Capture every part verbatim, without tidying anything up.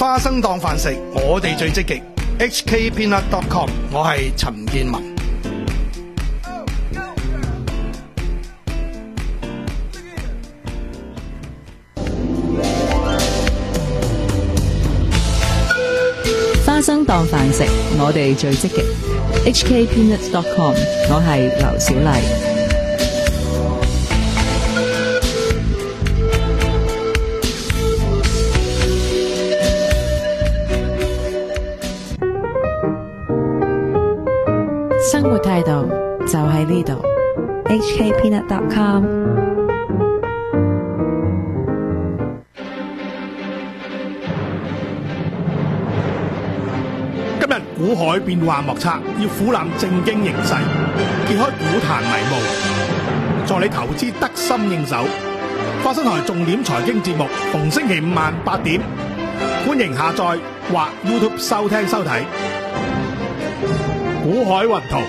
花生當飯食，我哋最積極。H K Peanut dot com， 我係陳建文。 花生當飯食，我哋最積極。H K Peanut dot com， 我係劉小麗。生活態度就喺呢度。 H K Peanut dot com。 今日股海變幻莫測，要俯瞰正經形勢，揭開股壇迷霧，助你投資得心應手。花生台重點財經節目，逢星期五晚八點，歡迎下載或 YouTube 收聽收睇。股海雲圖，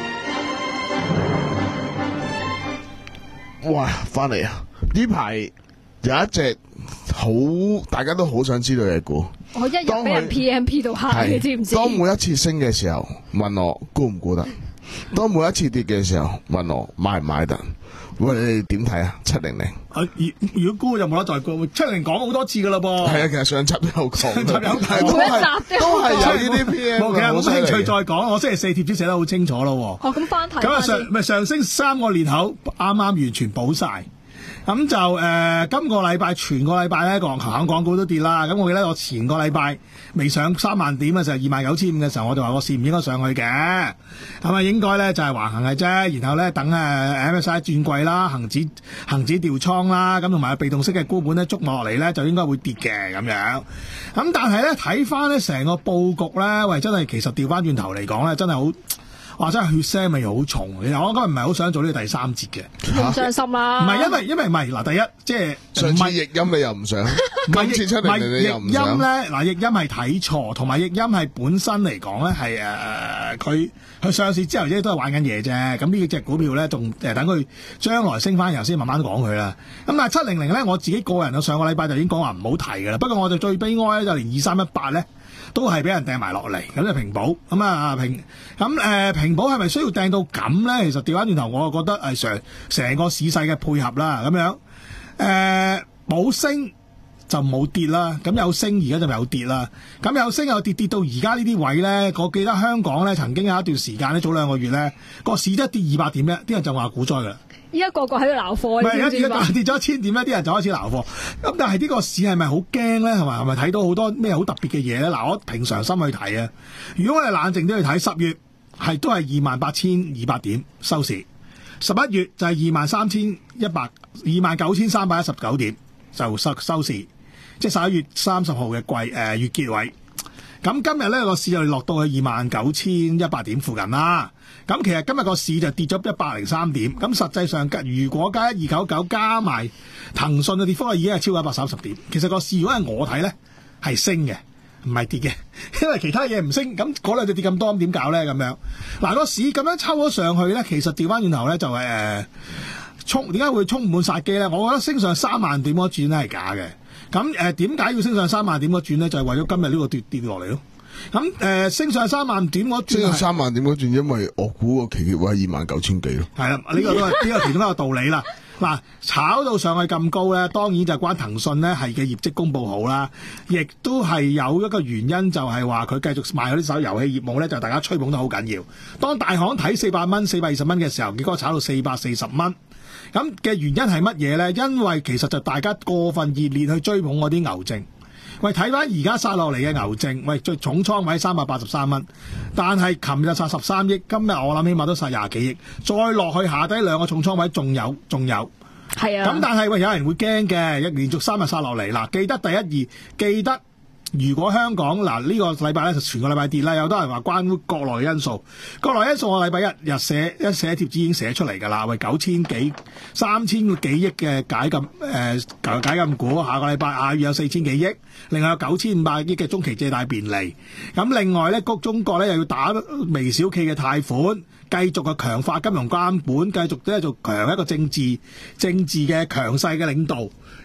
哇！翻嚟啊！呢排有一隻好，大家都好想知道嘅股。 我一日俾人 P M P 到黑，你知唔知？ 當每一次升嘅時候，問我估唔估得；當每一次跌嘅時候，問我買唔買得。喂，你哋點睇啊？七零零。 啊，如果估就冇得再估。七零零講好多次噶啦噃。 係啊，其實上集都有講。上集有睇， 每一集都係有呢啲 P M。 冇，其實冇興趣再講。我星期四貼紙寫得好清楚咯。 哦，咁翻睇。 咁啊上咪上升三個年頭，啱啱完全補晒。咁就誒、呃，今個禮拜全個禮拜咧，港行港股都跌啦。咁我記得我前個禮拜未上三萬點嘅時候，二萬九千五嘅時候，我就話我市唔應該上去嘅。咁啊，應該咧就係橫行嘅啫。然後咧等誒 M S C I 轉季啦，恒指恒指調倉啦，咁同埋被動式嘅沽盤咧捉落嚟咧，就應該會跌嘅咁樣。咁但係咧睇翻咧成個佈局咧，喂，真係其實調翻轉頭嚟講咧，真係好。哇！真係血腥味好重，其實我今日唔係好想做呢個第三節嘅， 唔傷心啦。 唔係因為因為唔係嗱，第一即係上次譯音你又唔想，今次出嚟你又唔想。 譯音咧嗱，譯音係睇錯，同埋譯音係本身嚟講咧係誒佢佢上市之後啫都係玩緊嘢啫。咁呢隻股票咧仲誒等佢將來升翻然後先慢慢講佢啦。咁但係七零零咧，我自己個人啊上個禮拜就已經講話唔好提㗎啦。不過我哋最悲哀咧就連二三一八咧。都係俾人掟埋落嚟，咁就平保咁啊平咁誒、呃、平保係咪需要掟到咁咧？其實調翻轉頭，我覺得係成成個市勢嘅配合啦，咁樣誒冇、呃、升就冇跌啦，咁有升而家就有跌啦，咁有升有跌跌到而家呢啲位咧，我記得香港咧曾經有一段時間咧，早兩個月咧個市一跌二百點咧，啲人就話股災㗎啦。依家個個喺度鬧貨， 唔係而家跌咗一千點咧，啲人就開始鬧貨。咁但係呢個市係咪好驚咧？係咪係咪睇到好多咩好特別嘅嘢咧？嗱，我平常心去睇啊。如果我哋冷靜啲去睇，十月係都係二萬八千二百點收市，十一月就係二萬三千一百二萬九千三百一十九點就收收市，即係十一月三十號嘅季誒月結尾。咁今日咧個市就落到去二萬九千一百點附近啦。咁其實今日個市就跌咗一百零三點。咁實際上，如果加一二九九加埋騰訊嘅跌幅，已經係超過一百三十點。其實個市如果係我睇咧，係升嘅，唔係跌嘅。因為其他嘢唔升，咁嗰兩隻跌咁多，咁點搞咧？咁樣嗱，個市咁樣抽咗上去咧，其實調翻轉頭咧就係、是、誒、呃、衝，點解會充滿殺機咧？我覺得升上三萬點嗰轉咧係假嘅。咁誒點解要升上三萬點嗰轉咧？就係、是、為咗今日呢個跌跌落嚟咯。咁誒、呃、升上三萬點嗰轉， 升上三萬點嗰轉，因為我估個期結位係二萬九千幾咯。 係啦，呢、這個都係呢個其中一個道理啦。嗱，炒到上去咁高咧，當然就關騰訊咧係嘅業績公佈好啦，亦都係有一個原因，就係話佢繼續賣嗰啲手遊戲業務咧，就大家吹捧得好緊要。當大行睇四百蚊、四百二十蚊嘅時候，結果炒到四百四十蚊。咁嘅原因係乜嘢咧？因為其實就大家過分熱烈去追捧嗰啲牛證。喂，睇翻而家殺落嚟嘅牛證，喂，最重倉位三百八十三蚊，但係琴日殺十三億，今日我諗起碼都殺廿幾億，再落去下低兩個重倉位仲有仲有， 係啊。 咁但係喂，有人會驚嘅，一連續三日殺落嚟，嗱，記得第一二，記得。如果香港嗱呢、呢個禮拜咧就全個禮拜跌啦，有多人話關於國內因素，國內因素我禮拜一日寫一寫貼紙已經寫出嚟㗎啦，喂九千幾三千幾億嘅解禁誒、呃、解禁股，下個禮拜亞月有四千幾億，另外有九千五百億嘅中期借貸便利，咁另外咧谷中國咧又要打微小企嘅貸款，繼續嘅強化金融監管，繼續咧做強一個政治政治嘅強勢嘅領導。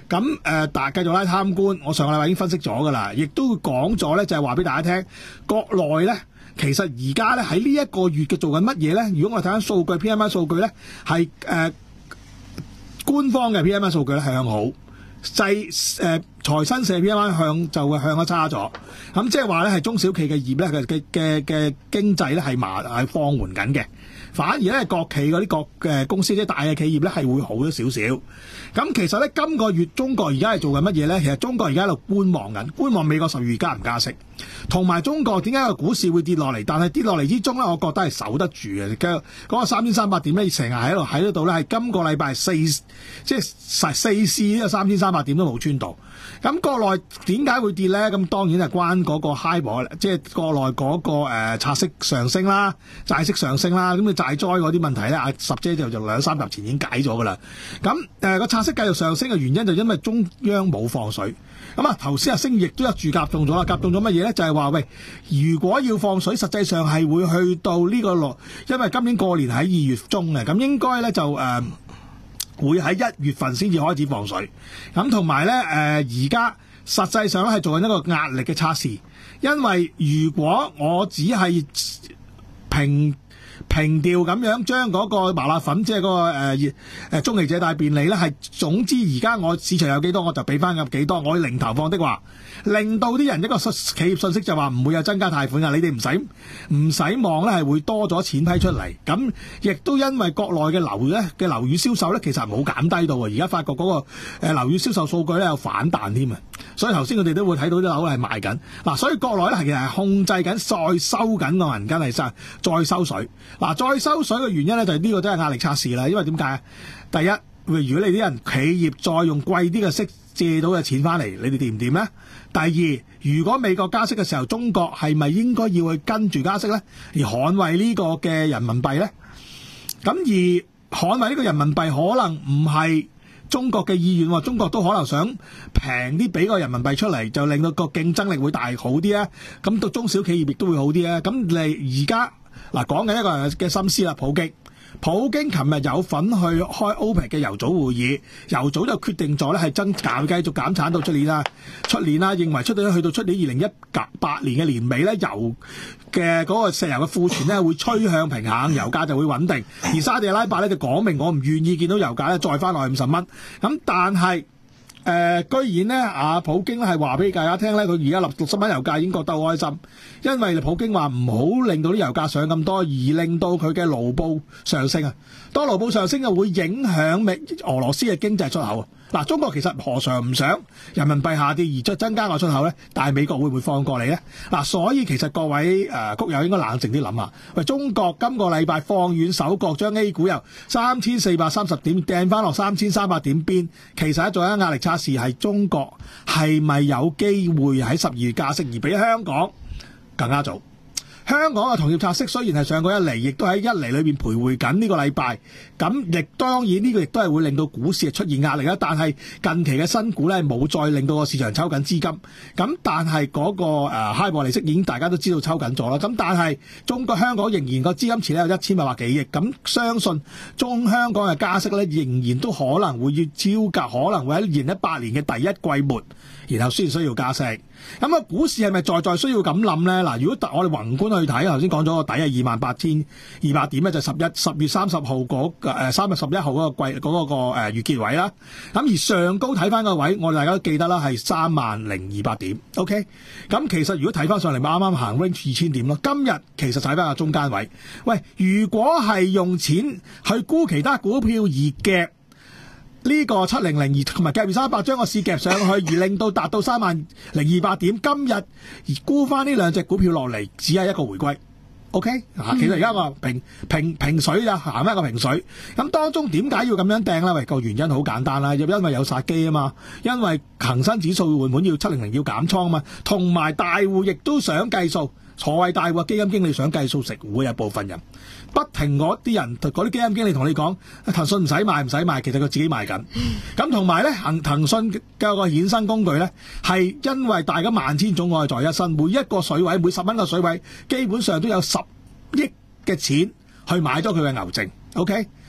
咁誒，但係繼續拉貪官，我上個禮拜已經分析咗㗎啦，亦都講咗咧，就係話俾大家聽，國內咧其實而家咧喺呢一個月嘅做緊乜嘢咧？如果我哋睇翻數據 P M I 數據咧，係誒、呃、官方嘅 P M I 數據咧係向好。製誒財新社 P M I 向就會向咗差咗，咁即係話咧係中小企嘅業咧嘅嘅嘅嘅經濟咧係麻係放緩緊嘅，反而咧國企嗰啲國嘅公司即係大嘅企業咧係會好咗少少。咁其實咧今個月中國而家係做緊乜嘢咧？其實中國而家喺度觀望緊，觀望美國十二月加唔加息，同埋中國點解個股市會跌落嚟？但係跌落嚟之中咧，我覺得係守得住嘅。嗰個三千三百點咧，成日喺度喺嗰度咧，係今個禮拜四即係四四試呢個三千三百點都冇穿到。咁國內點解會跌咧？咁當然係關嗰個 HIBOR，即係國內嗰、那個誒、呃、拆息上升啦、債息上升啦。咁你債災嗰啲問題咧，阿十姐就就兩三集前已經解咗噶啦。咁誒個拆息繼續上升嘅原因就因為中央冇放水。咁啊頭先阿星亦都有住夾中咗啦，夾中咗乜嘢咧？就係、是、話喂，如果要放水，實際上係會去到呢個落，因為今年過年喺二月中嘅，咁應該咧就誒。呃會喺一月份先至開始放水，咁同埋咧誒而家實際上咧係做緊一個壓力嘅測試，因為如果我只係平平調咁樣將嗰個麻辣粉，即係嗰、嗰個誒誒中期借貸便利咧，係總之而家我市場有幾多我就俾翻咁幾多，我零投放的話，令到啲人一個企業信息就話唔會有增加貸款㗎，你哋唔使唔使望咧係會多咗錢批出嚟，咁亦都因為國內嘅樓咧嘅樓宇銷售咧其實冇減低到啊，而家發覺嗰個誒樓宇銷售數據咧有反彈添啊，所以頭先佢哋都會睇到啲樓係賣緊嗱，所以國內咧其實係控制緊再收緊個銀根係再再收水。嗱，再收水嘅原因咧就係呢個都係壓力測試啦，因為點解？第一，如果你啲人企業再用貴啲嘅息借到嘅錢翻嚟，你哋掂唔掂咧？第二，如果美國加息嘅時候，中國係咪應該要去跟住加息咧，而捍衛呢個嘅人民幣咧？咁而捍衛呢個人民幣可能唔係中國嘅意願喎，中國都可能想平啲俾個人民幣出嚟，就令到個競爭力會大好啲啊！咁到中小企業亦都會好啲啊！咁你而家嗱講緊一個人嘅心思啦，普京。普京琴日有份去開 OPEC 嘅油組會議，油組就決定咗咧係增減繼續減產到出年啦，出年啦，認為出到去到出年二零一八年嘅年尾咧，油嘅嗰個石油嘅庫存咧會趨向平衡，油價就會穩定。而沙地阿拉伯咧就講明我唔願意見到油價咧再翻落去五十蚊，咁但係。誒、呃，居然咧，阿普京咧係話俾大家聽咧，佢而家立六十蚊油價已經覺得好開心，因為普京話唔好令到啲油價上咁多，而令到佢嘅盧布上升啊。當盧布上升就會影響美俄羅斯嘅經濟出口啊。嗱，中國其實何嘗唔想人民幣下跌而再增加個出口咧？但係美國會唔會放過你咧？嗱，所以其實各位誒谷友應該冷靜啲諗下。喂，中國今個禮拜放軟手腳，將 A 股由三千四百三十點掟翻落三千三百點邊，其實做緊壓力測試，係中國係咪有機會喺十二月加息，而比香港更加早？香港嘅同業拆息雖然係上過一厘，亦都喺一厘裏邊徘徊緊呢個禮拜。咁亦當然呢個亦都係會令到股市出現壓力啦。但係近期嘅新股咧冇再令到個市場抽緊資金。咁但係嗰、那個誒 HIBOR 利息已經大家都知道抽緊咗啦。咁但係中國香港仍然個資金池咧有一千八百幾億。咁相信中香港嘅加息咧仍然都可能會要招架，可能會喺二零一八年嘅第一季末，然後先需要加息。咁啊，股市係咪在在需要咁諗咧？嗱，如果我哋宏觀去睇，頭先講咗個底係二萬八千二百點咧，就十一十月三十號嗰誒三月十一號嗰個季嗰、嗰個誒月結位啦。咁而上高睇翻個位，我哋大家都記得啦，係三萬零二百點。OK，咁其實如果睇翻上嚟，咪啱啱行 range 二千點咯。今日其實睇翻個中間位。喂，如果係用錢去沽其他股票而夾呢個七零零二同埋夾二三百將個市夾上去，而令到達到三萬零二百點，今日而沽翻呢兩隻股票落嚟，只係一個回歸。OK，啊，其實而家個平平平水就行翻個平水。咁當中點解要咁樣掟咧？喂，個原因好簡單啦，因為有殺機啊嘛，因為恒生指數換盤要七零零要減倉啊嘛，同埋大戶亦都想計數。所謂大戶基金經理想計數食糊，有部分人不停嗰啲人，嗰啲基金經理同你講，騰訊唔使賣唔使賣，其實佢自己賣緊。咁同埋咧，騰騰訊嘅個衍生工具咧，係因為大家萬千種愛在一身，每一個水位，每十蚊個水位，基本上都有十億嘅錢去買咗佢嘅牛證。OK。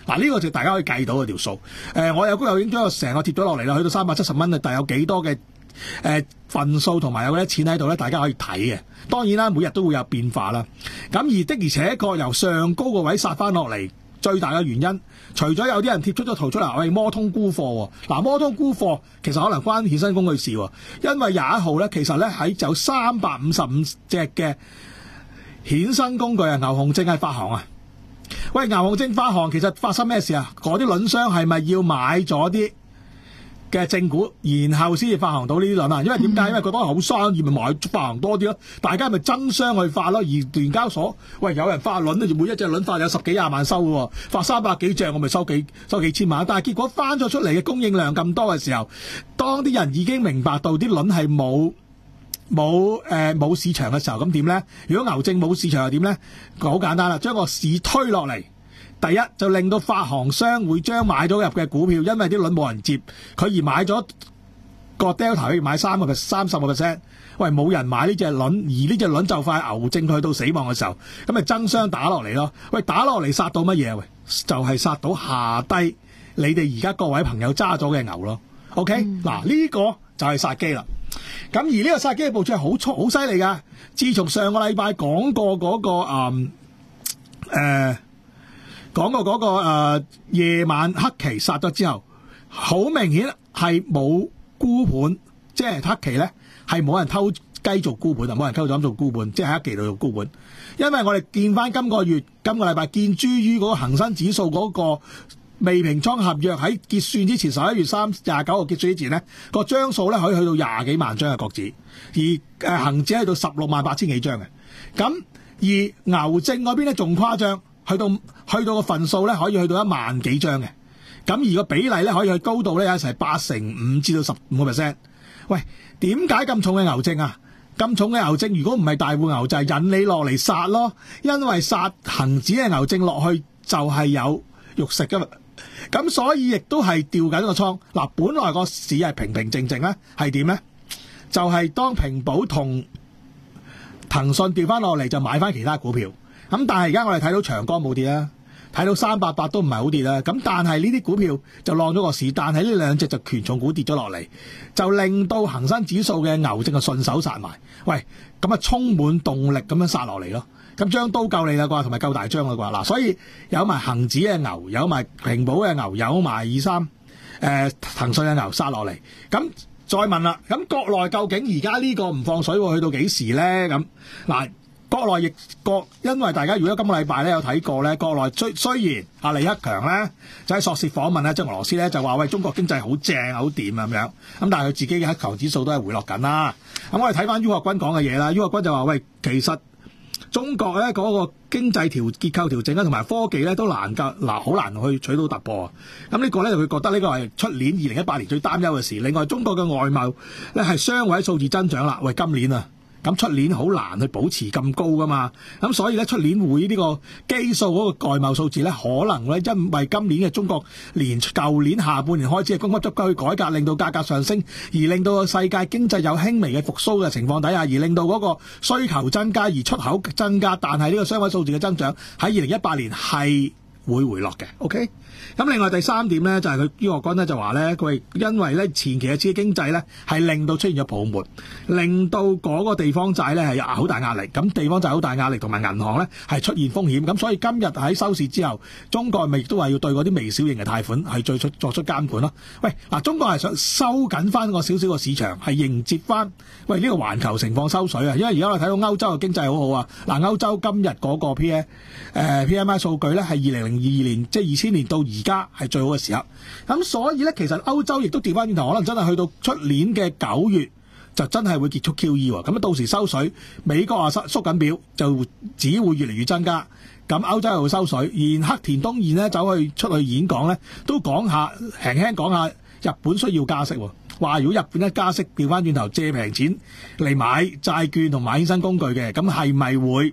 嗱，呢個就大家可以計到嘅條數。誒、呃，我有高有已經將個成個貼咗落嚟啦，去到三百七十蚊啊，但有幾多嘅誒、呃、份數同埋有幾多錢喺度咧？大家可以睇嘅。當然啦，每日都會有變化啦。咁而的而且確由上高個位殺翻落嚟。最大嘅原因，除咗有啲人貼出咗圖出嚟，喂摩通沽貨喎，嗱摩通沽貨其實可能關衍生工具事喎，因為廿一號咧，其實咧喺就三百五十五隻嘅衍生工具啊，牛熊證係發行啊，喂牛熊證發行其實發生咩事啊？嗰啲輪商係咪要買咗啲嘅正股，然後先至發行到呢啲輪啊？因為點解？因為覺得好生意，咪買發行多啲咯。大家咪爭相去發咯。而聯交所，喂有人發輪咧，每一隻輪發有十幾廿萬收嘅喎，發三百幾隻，我咪收幾收幾千萬。但係結果翻咗出嚟嘅供應量咁多嘅時候，當啲人已經明白到啲輪係冇冇誒冇市場嘅時候，咁點咧？如果牛證冇市場又點咧？好簡單啦，將個市推落嚟。第一就令到發行商會將買咗入嘅股票，因為啲輪冇人接，佢而買咗個 Delta 可以買三個三十個 percent， 喂冇人買呢隻輪，而呢隻輪就快牛證去到死亡嘅時候，咁咪爭相打落嚟咯。喂打落嚟殺到乜嘢？喂就係、是、殺到下低你哋而家各位朋友揸咗嘅牛咯。OK 嗱呢、嗯、個就係殺機啦。咁而呢個殺機嘅部署係好粗好犀利㗎。自從上個禮拜講過嗰、那個誒誒。呃講過嗰、那個、呃、夜晚黑期殺咗之後，好明顯係冇沽盤，即係黑期咧係冇人偷雞做沽盤，冇人偷咗做沽盤，即係黑期度做沽盤。因為我哋見翻今個月今個禮拜見諸於嗰個恒生指數嗰個未平倉合約喺結算之前，十一月三廿九號結算之前咧，個張數咧可以去到廿幾萬張嘅國指，而誒恆指去到十六萬八千幾張嘅。咁而牛證嗰邊咧仲誇張。去到去到個份數咧，可以去到一萬幾張嘅，咁而個比例咧可以去高度咧有成八成五至到十五個 percent。喂，點解咁重嘅牛證啊？咁重嘅牛證，如果唔係大戶牛就係、是、引你落嚟殺咯，因為殺恒指嘅牛證落去就係有肉食噶嘛。咁所以亦都係調緊個倉。嗱，本來個市係平平靜靜咧，係點咧？就係、是、當平保同騰訊調翻落嚟，就買翻其他股票。咁但係而家我哋睇到長江冇跌啦，睇到三八八都唔係好跌啦。咁但係呢啲股票就浪咗個市，但係呢兩隻就權重股跌咗落嚟，就令到恒生指數嘅牛證就順手殺埋。喂，咁啊充滿動力咁樣殺落嚟咯。咁張刀夠你啦啩，同埋夠大張啦啩。嗱，所以有埋恒指嘅牛，有埋平保嘅牛，有埋二三誒騰訊嘅牛殺落嚟。咁再問啦，咁國內究竟而家呢個唔放水會去到幾時咧？咁嗱。國內亦國，因為大家如果今個禮拜咧有睇過咧，國內雖雖然阿李克強咧就喺索契訪問咧，即係俄羅斯咧就話喂中國經濟好正好掂咁樣，咁但係佢自己嘅黑球指數都係回落緊啦。咁我哋睇翻于國軍講嘅嘢啦，于國軍就話喂，其實中國咧嗰個經濟調結構調整咧，同埋科技咧都難夠嗱好難去取到突破啊。咁呢個咧佢覺得呢個係出年二零一八年最擔憂嘅事。另外中國嘅外貿咧係雙位數字增長啦，喂今年啊。咁出年好難去保持咁高噶嘛，咁所以咧出年會呢個基數嗰個外貿數字咧，可能咧因為今年嘅中國連舊年下半年開始嘅供給側去改革，令到價格上升，而令到個世界經濟有輕微嘅復甦嘅情況底下，而令到嗰個需求增加，而出口增加，但係呢個雙位數字嘅增長喺二零一八年係會回落嘅 ，OK？咁另外第三點咧，就係佢於學軍咧就話咧，佢因為咧前期嘅刺激經濟咧係令到出現咗泡沫，令到嗰個地方債咧係有好大壓力，咁地方債好大壓力，同埋銀行咧係出現風險，咁所以今日喺收市之後，中國咪亦都話要對嗰啲微小型嘅貸款係最出作出監管咯。喂，嗱，中國係想收緊翻個少少個市場，係迎接翻喂呢個環球情況收水啊，因為而家我睇到歐洲嘅經濟好好啊，嗱，歐洲今日嗰個 P M 誒 P M I 數據咧係二零零二年即係二千年到而家係最好嘅時候，咁所以咧，其實歐洲亦都調翻轉頭，可能真係去到出年嘅九月就真係會結束 Q E 喎。咁到時收水，美國啊縮縮緊表，就只會越嚟越增加。咁歐洲又會收水，而黑田東彥呢走去出去演講咧，都講下輕輕講下日本需要加息喎。話如果日本一加息，調翻轉頭借平錢嚟買債券同買衍生工具嘅，咁係咪會？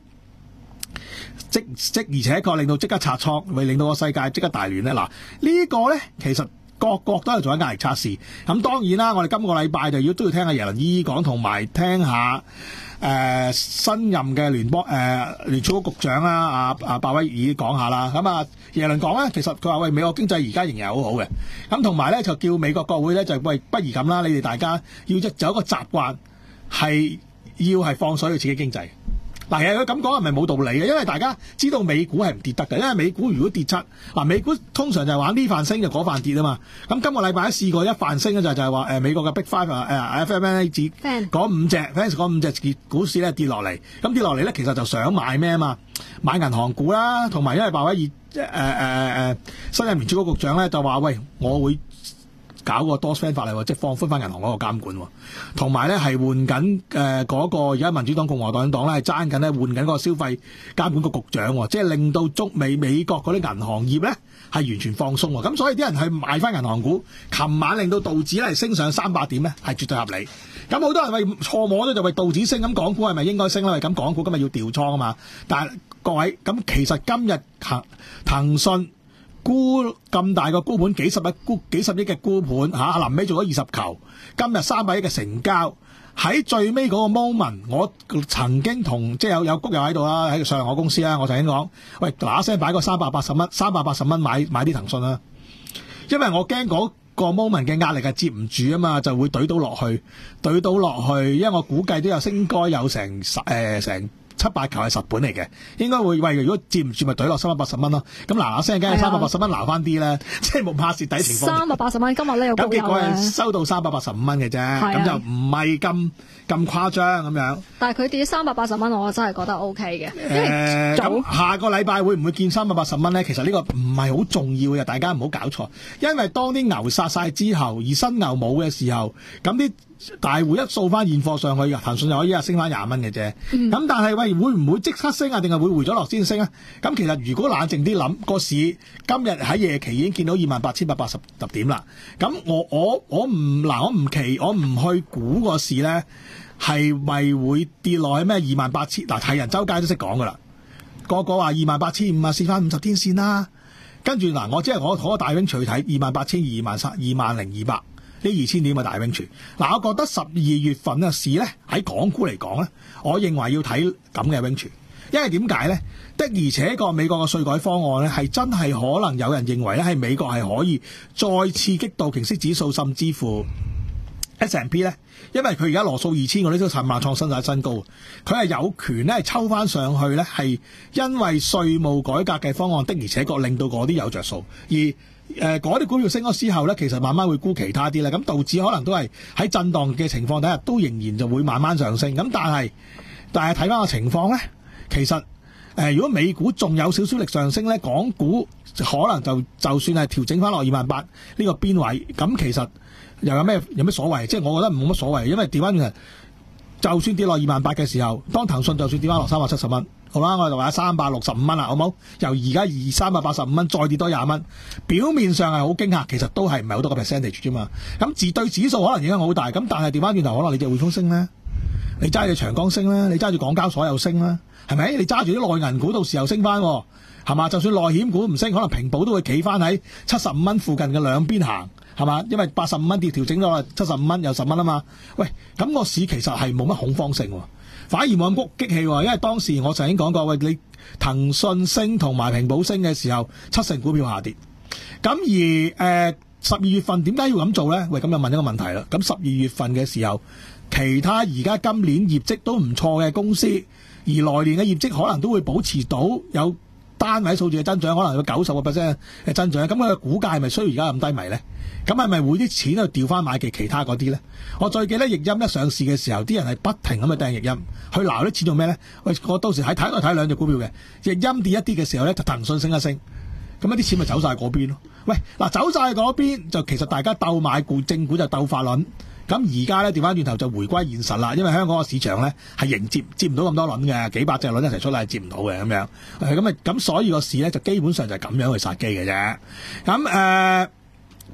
即即而且確令到即刻拆倉，會令到個世界即刻大亂咧。嗱，呢個咧其實各國都係做緊壓力測試。咁當然啦，我哋今個禮拜就要都要聽下耶倫姨姨講，同埋聽下誒、呃、新任嘅聯邦誒、呃、聯儲局局長啦，阿阿鮑威爾講下啦。咁啊，耶倫講咧，其實佢話喂，美國經濟而家仍然係好好嘅。咁同埋咧就叫美國國會咧就喂，不如咁啦，你哋大家要即有一個習慣係要係放水去刺激經濟。嗱，其實佢咁講係咪冇道理嘅？因為大家知道美股係唔跌得嘅，因為美股如果跌七，嗱美股通常就係玩呢瓣升就嗰瓣跌啊嘛。咁今個禮拜都試過一瓣升嘅就就係話誒美國嘅 Big Five 啊誒 F M N A 指嗰五隻 Fans 嗰五隻股市咧跌落嚟，咁跌落嚟咧其實就想買咩啊嘛？買銀行股啦，同埋因為鮑威爾誒誒誒新任聯儲局局長咧就話喂，我會搞個 Dodd-Frank 法例喎，即係放寬翻銀行嗰個監管喎，同埋咧係換緊誒嗰個而家民主黨共和黨黨咧係爭緊咧換緊嗰個消費監管局局長喎，即係令到中美美國嗰啲銀行業咧係完全放鬆喎，咁所以啲人去買翻銀行股，琴晚令到道指咧升上三百點咧係絕對合理。咁好多人為錯摸咗就為道指升，咁港股係咪應該升咧？咁港股今日要調倉啊嘛，但係各位咁其實今日騰騰訊沽咁大個沽盤，幾十億沽幾十億嘅沽盤嚇，臨尾做咗二十球。今日三百億嘅成交，喺最尾嗰個 moment，我曾經同即係有有谷友喺度啦，喺上我公司啦，我曾經講，喂嗱嗱聲擺個三百八十蚊，三百八十蚊買買啲騰訊啦，因為我驚嗰個 moment 嘅壓力係接唔住啊嘛，就會懟到落去，懟到落去，因為我估計都有應該有成十誒成。七八球係實本嚟嘅，應該會喂，如果接唔住咪懟落三百八十蚊咯。咁嗱嗱聲，梗係三百八十蚊撈翻啲咧，即係冇怕蝕底情況。 三百八十蚊今日咧有高咁結果係收到三百八十五蚊嘅啫，咁就唔係咁咁誇張咁樣。 但係佢跌三百八十蚊，我真係覺得 O K 嘅。 誒，咁下個禮拜會唔會見三百八十蚊咧？其實呢個唔係好重要嘅，大家唔好搞錯。因為當啲牛殺晒之後，而新牛冇嘅時候，咁啲大戶一掃翻現貨上去，騰訊就可以一日升翻廿蚊嘅啫。咁、嗯、但係喂，會唔會即刻升啊？定係會回咗落先升啊？咁其實如果冷靜啲諗，個市今日喺夜期已經見到二萬八千八百八十點啦。咁我我我唔嗱，我唔期我唔去估個市咧係咪會跌落去咩二萬八千？嗱，係人周街都識講噶啦，個個話二萬八千五啊，試翻五十天線啦。跟住嗱，我即係我攞個大 range 去睇二萬八千二萬三二萬零二百。呢二千點嘅大 range，嗱，我覺得十二月份嘅市咧喺港股嚟講咧，我認為要睇咁嘅 range，因為點解咧？的而且確美國嘅稅改方案咧係真係可能有人認為咧係美國係可以再刺激道瓊斯指數，甚至乎 S and P 咧，因為佢而家羅素二千嗰啲都尋晚創新曬新高，佢係有權咧係抽翻上去咧，係因為稅務改革嘅方案的而且確令到嗰啲有着數，而誒嗰啲股票升咗之後咧，其實慢慢會沽其他啲咧，咁道指可能都係喺震盪嘅情況底下，都仍然就會慢慢上升。咁但係但係睇翻個情況咧，其實誒、呃、如果美股仲有少少力上升咧，港股可能就就算係調整翻落二萬八呢個邊位，咁其實又有咩有咩所謂？即係我覺得冇乜所謂，因為調翻轉頭，就算跌落二萬八嘅時候，當騰訊就算跌翻落三百七十蚊。好啦，我哋就話三百六十五蚊啦，好冇？由而家二三百八十五蚊再跌多廿蚊，表面上係好驚嚇，其實都係唔係好多個 percentage 啫嘛。咁自對指數可能影響好大，咁但係調翻轉頭，可能你隻匯豐升咧，你揸住長江升啦，你揸住港交所又升啦，係咪？你揸住啲內銀股到時候升翻，係嘛？就算內險股唔升，可能平保都會企翻喺七十五蚊附近嘅兩邊行，係嘛？因為八十五蚊跌調整咗七十五蚊又十蚊啊嘛。喂，咁個市其實係冇乜恐慌性喎。反而冇咁激氣喎，因為當時我曾經講過，喂，你騰訊升同埋平保升嘅時候，七成股票下跌。咁而誒十二月份點解要咁做咧？喂，咁就問一個問題啦。咁十二月份嘅時候，其他而家今年業績都唔錯嘅公司，而來年嘅業績可能都會保持到有單位數字嘅增長，可能有九十個 percent 嘅增長。咁佢嘅股價係咪需要而家咁低迷咧？咁係咪會啲錢去調翻買嘅其他嗰啲咧？我最記得易鑫一上市嘅時候，啲人係不停咁去掟易鑫，去撈啲錢做咩咧？喂，我到時喺睇我睇兩隻股票嘅，易鑫跌一啲嘅時候咧，就騰訊升一升，咁一啲錢咪走晒嗰邊咯。喂，嗱，走晒嗰邊就其實大家鬥買股，正股就鬥法輪。咁而家咧調翻轉頭就回歸現實啦，因為香港個市場咧係迎接接唔到咁多輪嘅，幾百隻輪一齊出嚟係接唔到嘅咁樣。咁啊咁所以個市咧就基本上就係咁樣去殺機嘅啫。咁誒。呃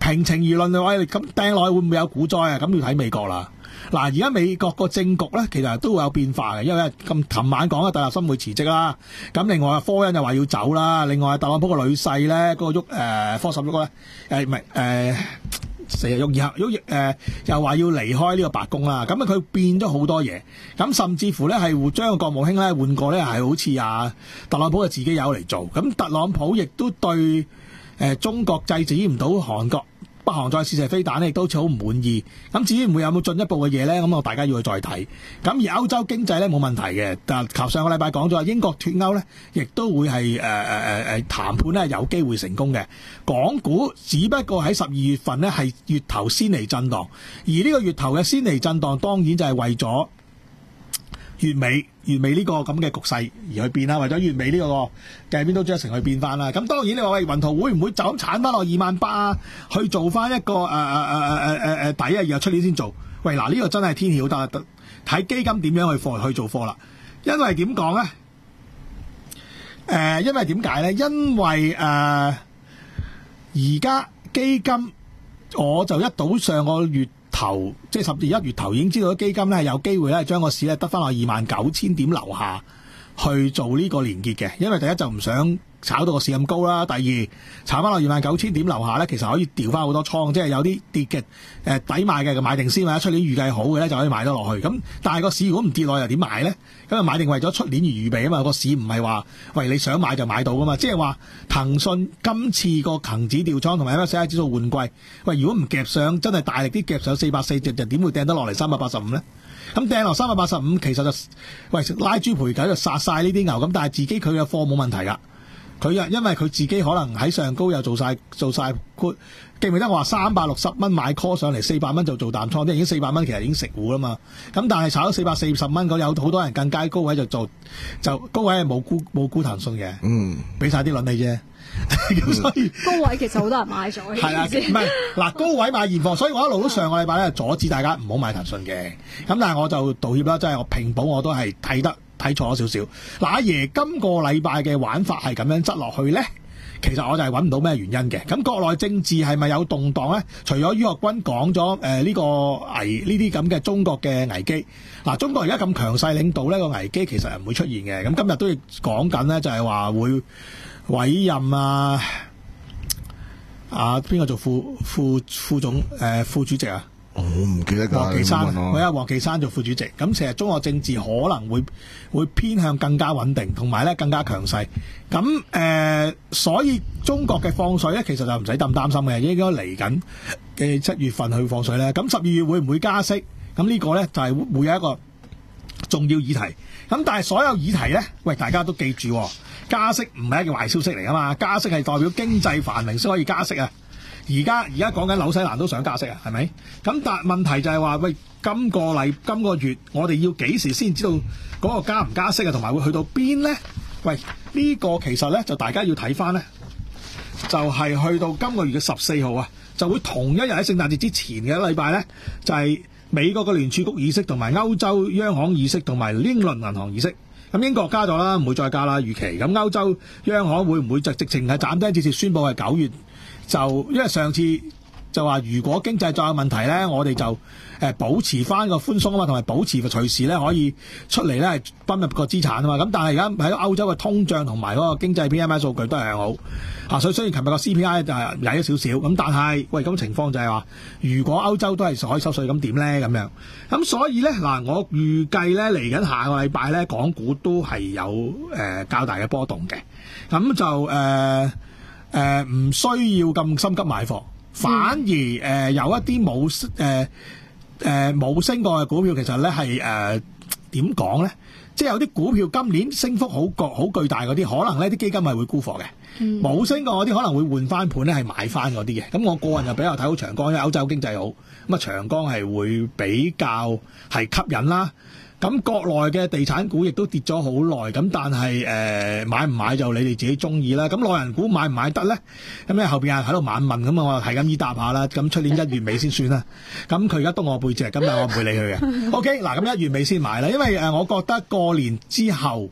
平情而論嘅話，咁掟落去會唔會有股災啊？咁要睇美國啦。嗱，而家美國個政局咧，其實都會有變化嘅，因為咁琴晚講啊，戴立森會辭職啦。咁另外科恩又話要走啦。另外特朗普個女婿咧，嗰、那個喐誒科什喐咧，誒唔係誒成日喐而喐誒，又話要離開呢個白宮啦。咁啊，佢變咗好多嘢。咁甚至乎咧係將個國務卿咧換過咧係好似啊特朗普嘅自己友嚟做。咁特朗普亦都對誒、呃、中國制止唔到韓國。北韓再試射飛彈咧，亦都好似好唔滿意。咁至於唔會有冇進一步嘅嘢咧，咁我大家要去再睇。咁而歐洲經濟咧冇問題嘅，但係上個禮拜講咗，英國脫歐咧，亦都會係誒誒誒誒談判咧有機會成功嘅。港股只不過喺十二月份咧係月頭先嚟震盪，而呢個月頭嘅先嚟震盪，當然就係為咗月尾月尾呢個咁嘅局勢而去變啦，為咗月尾呢個嘅邊都將成去變翻啦。咁當然你話喂，雲圖會唔會就咁鏟翻落二萬八去做翻一個誒誒誒誒誒誒誒底啊？然後出年先做？喂，嗱呢個真係天曉得，睇基金點樣去貨去做貨啦。因為點講咧？誒、呃，因為點解咧？因為誒而家基金我就一到上個月頭即係十月一月頭已經知道基金咧係有機會咧將個市咧得翻落二萬九千點樓下去做呢個連結嘅，因為第一就唔想炒到個市咁高啦，第二炒翻落二萬九千點樓下咧，其實可以調翻好多倉，即係有啲跌嘅誒抵買嘅就買定先，或者出年預計好嘅咧就可以買得落去。咁但係個市如果唔跌落又點買咧？咁啊買定為咗出年而預備啊嘛，個市唔係話喂你想買就買到噶嘛，即係話騰訊今次個恒指調倉同埋 M S C I 指數換季，喂如果唔夾上真係大力啲夾上四百四隻，就點會掟得落嚟三百八十五咧？咁掟落三百八十五，其實就喂拉豬賠狗就殺晒呢啲牛，咁但係自己佢嘅貨冇問題噶。佢啊，因為佢自己可能喺上高又做晒做晒，記唔記得我話三百六十蚊買 call 上嚟，四百蚊就做淡倉，即係已經四百蚊其實已經食糊啦嘛。咁但係炒咗四百四十蚊，有好多人更加高位就做，就高位係冇沽冇沽騰訊嘅，嗯，俾晒啲輪你啫。咁所以高位其實好多人買咗， 係啦，唔係嗱高位買現貨，所以我一路都上個禮拜咧阻止大家唔好買騰訊嘅。咁但係我就道歉啦，即係我平保我都係睇得睇錯咗少少。嗱，阿爺今個禮拜嘅玩法係咁樣執落去咧，其實我就係揾唔到咩原因嘅。咁國內政治係咪有動盪咧？除咗于學軍講咗誒呢個危呢啲咁嘅中國嘅危機，嗱中國而家咁強勢領導呢個危機其實係唔會出現嘅。咁今日都要講緊咧，就係話會委任啊啊邊個做副副副總誒、呃、副主席啊？ 我唔記得㗎。 王岐山，我有王岐山做副主席。咁其實中國政治可能會會偏向更加穩定，同埋咧更加強勢。咁誒、呃，所以中國嘅放水咧，其實就唔使咁擔心嘅，應該嚟緊嘅七月份去放水咧。咁十二月會唔會加息？咁呢個咧就係、是、會有一個重要議題。咁但係所有議題咧，喂大家都記住、哦。加息唔係一件壞消息嚟啊嘛，加息係代表經濟繁榮先可以加息啊。而家而家講緊紐西蘭都想加息啊，係咪？咁但係問題就係話，喂，今個禮今個月我哋要幾時先知道嗰個加唔加息啊，同埋會去到邊咧？喂，呢個其實咧就大家要睇翻咧，就係去到今個月嘅十四號啊，就會同一日喺聖誕節之前嘅一禮拜咧，就係美國嘅聯儲局議息同埋歐洲央行議息同埋英倫銀行議息。咁英國加咗啦，唔會再加啦，預期。咁歐洲央行會唔會就直情係斬釘截鐵宣布係九月就？因為上次就話如果經濟再有問題咧，我哋就誒保持翻個寬鬆啊嘛，同埋保持隨時咧可以出嚟咧係泵入個資產啊嘛。咁但係而家喺歐洲嘅通脹同埋嗰個經濟 P M I 數據都係向好啊，所以雖然琴日個 C P I 就係曳咗少少，咁但係喂咁情況就係話，如果歐洲都係可以收稅，咁點咧咁樣？咁所以咧嗱，我預計咧嚟緊下個禮拜咧，港股都係有誒、呃、較大嘅波動嘅，咁就誒誒唔需要咁心急買貨。反而誒、呃、有一啲冇誒誒冇升過嘅股票，其實咧係誒點講咧？即係有啲股票今年升幅好巨好巨大嗰啲，可能呢啲基金係會沽貨嘅。冇、嗯、升過嗰啲可能會換翻盤咧，係買翻嗰啲嘅。咁我個人就比較睇好長江，因為歐洲經濟好，咁啊長江係會比較係吸引啦。咁國內嘅地產股亦都跌咗好耐，咁但係誒、呃、買唔買就你哋自己中意啦。咁內銀股買唔買得咧？咁咧後邊係喺度猛問，咁我係咁依答下啦。咁出年一月尾先算啦。咁佢而家督我背脊，咁但係我唔會理佢嘅。OK，嗱咁一月尾先買啦，因為誒我覺得過年之後誒、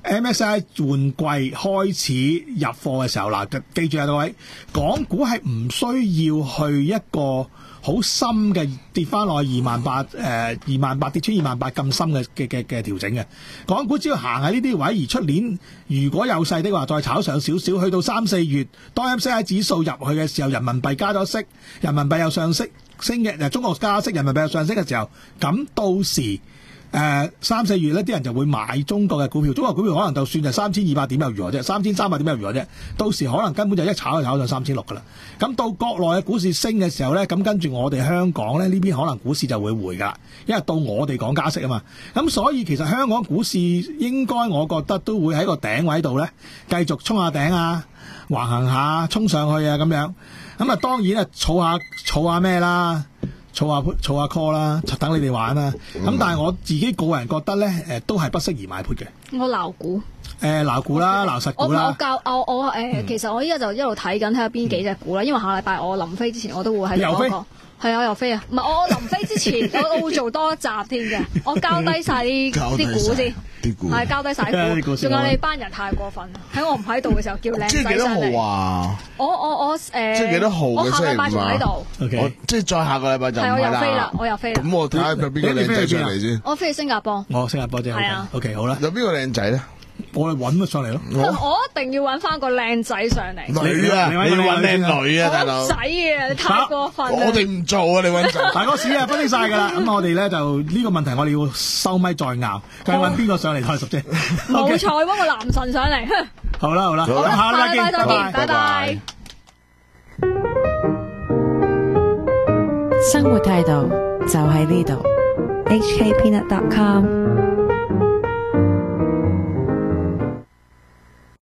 M S C I 換季開始入貨嘅時候，嗱，記住啊各位，港股係唔需要去一個好深嘅跌翻落去二萬八，誒二萬八跌穿二萬八咁深嘅嘅嘅嘅調整嘅。港股只要行喺呢啲位，而出年如果有勢的話，再炒上少少，去到三四月，當 M S C I 指數入去嘅時候，人民幣加咗息，人民幣又上升升嘅，誒中國加息，人民幣又上升嘅時候，咁到時。誒、呃、三四月呢啲人就會買中國嘅股票，中國股票可能就算係三千二百點又如何啫，三千三百點又如何啫，到時可能根本就一炒就炒到三千六噶啦。咁到國內嘅股市升嘅時候呢，咁跟住我哋香港呢呢邊可能股市就會回噶啦，因為到我哋講加息啊嘛。咁所以其實香港股市應該我覺得都會喺個頂位度呢繼續衝下頂啊，橫行下，衝上去啊咁樣。咁啊當然啊，儲下儲下咩啦。儲下儲下 call 啦，等你哋玩啦。咁、嗯、但係我自己個人覺得咧，誒都係不適宜買 put 嘅。 我撈股， 誒撈股啦，撈實股啦。 我我教我我誒、呃嗯，其實我依家就一路睇緊睇下邊幾隻股啦。因為下禮拜我臨飛之前我都會喺嗰、那個。係啊，我又飛啊！唔係我臨飛之前，我我會做多一集添嘅。我交低晒啲啲股先， 啲股係交低晒股。仲有你班人太過分，喺我唔喺度嘅時候叫靚仔上嚟。 即係幾多號啊？ 我我我誒， 即係幾多號嘅我下禮拜仲喺度。 我即係再下個禮拜就唔係啦。 係我又飛啦，我又飛啦。 咁我睇下有邊個靚仔上嚟先。 我飛去新加坡。 我新加坡啫。 係啊。 O K 好啦。 有邊個靚仔咧？ 我哋揾佢上嚟咯。 我一定要揾翻個靚仔上嚟。 女啊，你要揾靚女啊，大佬。 仔啊，你太過分啦。 我哋唔做啊，你揾仔。 大哥屎啊，分析晒㗎啦。咁我哋咧就呢個問題，我哋要收咪再拗，究竟揾邊個上嚟太熟啫。 冇錯，揾個男神上嚟。 好啦好啦，咁下禮拜見， 再見，拜拜。 生活態度就喺呢度。 H K Peanut dot com